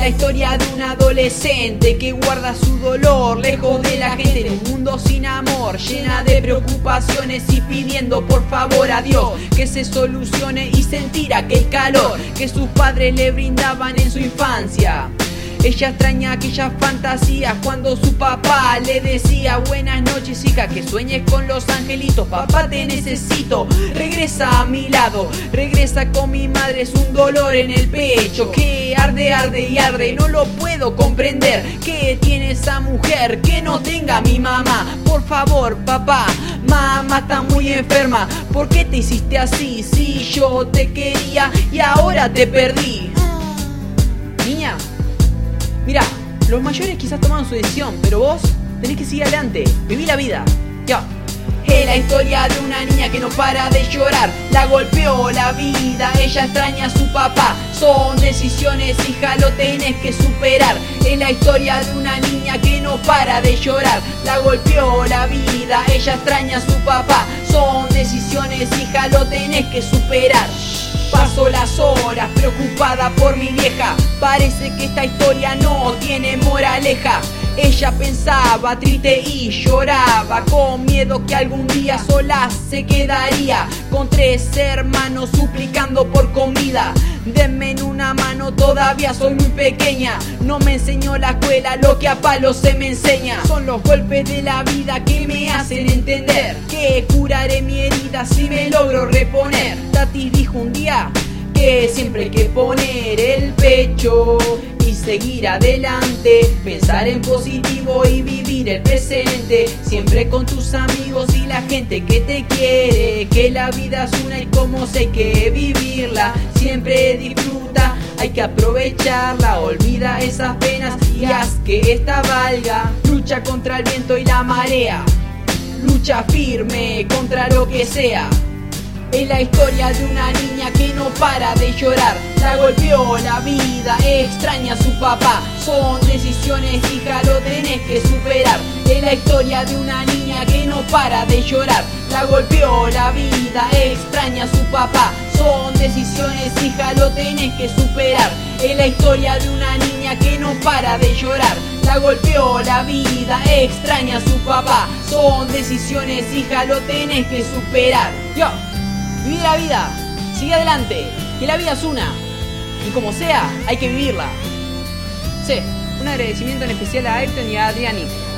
la historia de un adolescente que guarda su dolor lejos de la gente, en un mundo sin amor, llena de preocupaciones y pidiendo por favor a Dios que se solucione y sentir aquel calor que sus padres le brindaban en su infancia. Ella extraña aquellas fantasías cuando su papá le decía: buenas noches hija, que sueñes con los angelitos, papá te necesito, regresa a mi lado, regresa con mi madre, es un dolor en el pecho que arde, arde y arde, no lo puedo comprender, que tiene esa mujer que no tenga mi mamá, por favor papá, mamá está muy enferma, ¿por qué te hiciste así? Si yo te quería y ahora te perdí. Niña, mira, los mayores quizás tomaron su decisión, pero vos tenés que seguir adelante, viví la vida. Ya. Es la historia de una niña que no para de llorar, la golpeó la vida, ella extraña a su papá, son decisiones, hija, lo tenés que superar. Es la historia de una niña que no para de llorar, la golpeó la vida, ella extraña a su papá, son decisiones, hija, lo tenés que superar. Paso las horas preocupada por mi vieja, parece que esta historia no tiene moraleja. Ella pensaba triste y lloraba, con miedo que algún día sola se quedaría, con 3 hermanos suplicando por comida. Denme una mano, todavía soy muy pequeña, no me enseñó la escuela lo que a palos se me enseña. Son los golpes de la vida que me hacen entender que curaré mi herida si me logro reponer. Tati dijo un día que siempre hay que poner el pecho y seguir adelante, pensar en positivo y vivir el presente, siempre con tus amigos y la gente que te quiere, que la vida es una y como sé que vivirla, siempre disfruta, hay que aprovecharla, olvida esas penas y haz que esta valga, lucha contra el viento y la marea, lucha firme contra lo que sea. Es la historia de una niña que no para de llorar, la golpeó la vida, extraña a su papá, son decisiones, hija, lo tenés que superar. Es la historia de una niña que no para de llorar, la golpeó la vida, extraña a su papá, son decisiones, hija, lo tenés que superar. Es la historia de una niña que no para de llorar, la golpeó la vida, extraña a su papá, son decisiones, hija, lo tenés que superar. Yo. Viví la vida, sigue adelante, que la vida es una, y como sea, hay que vivirla. Sí, un agradecimiento en especial a Ayrton y a Adriani.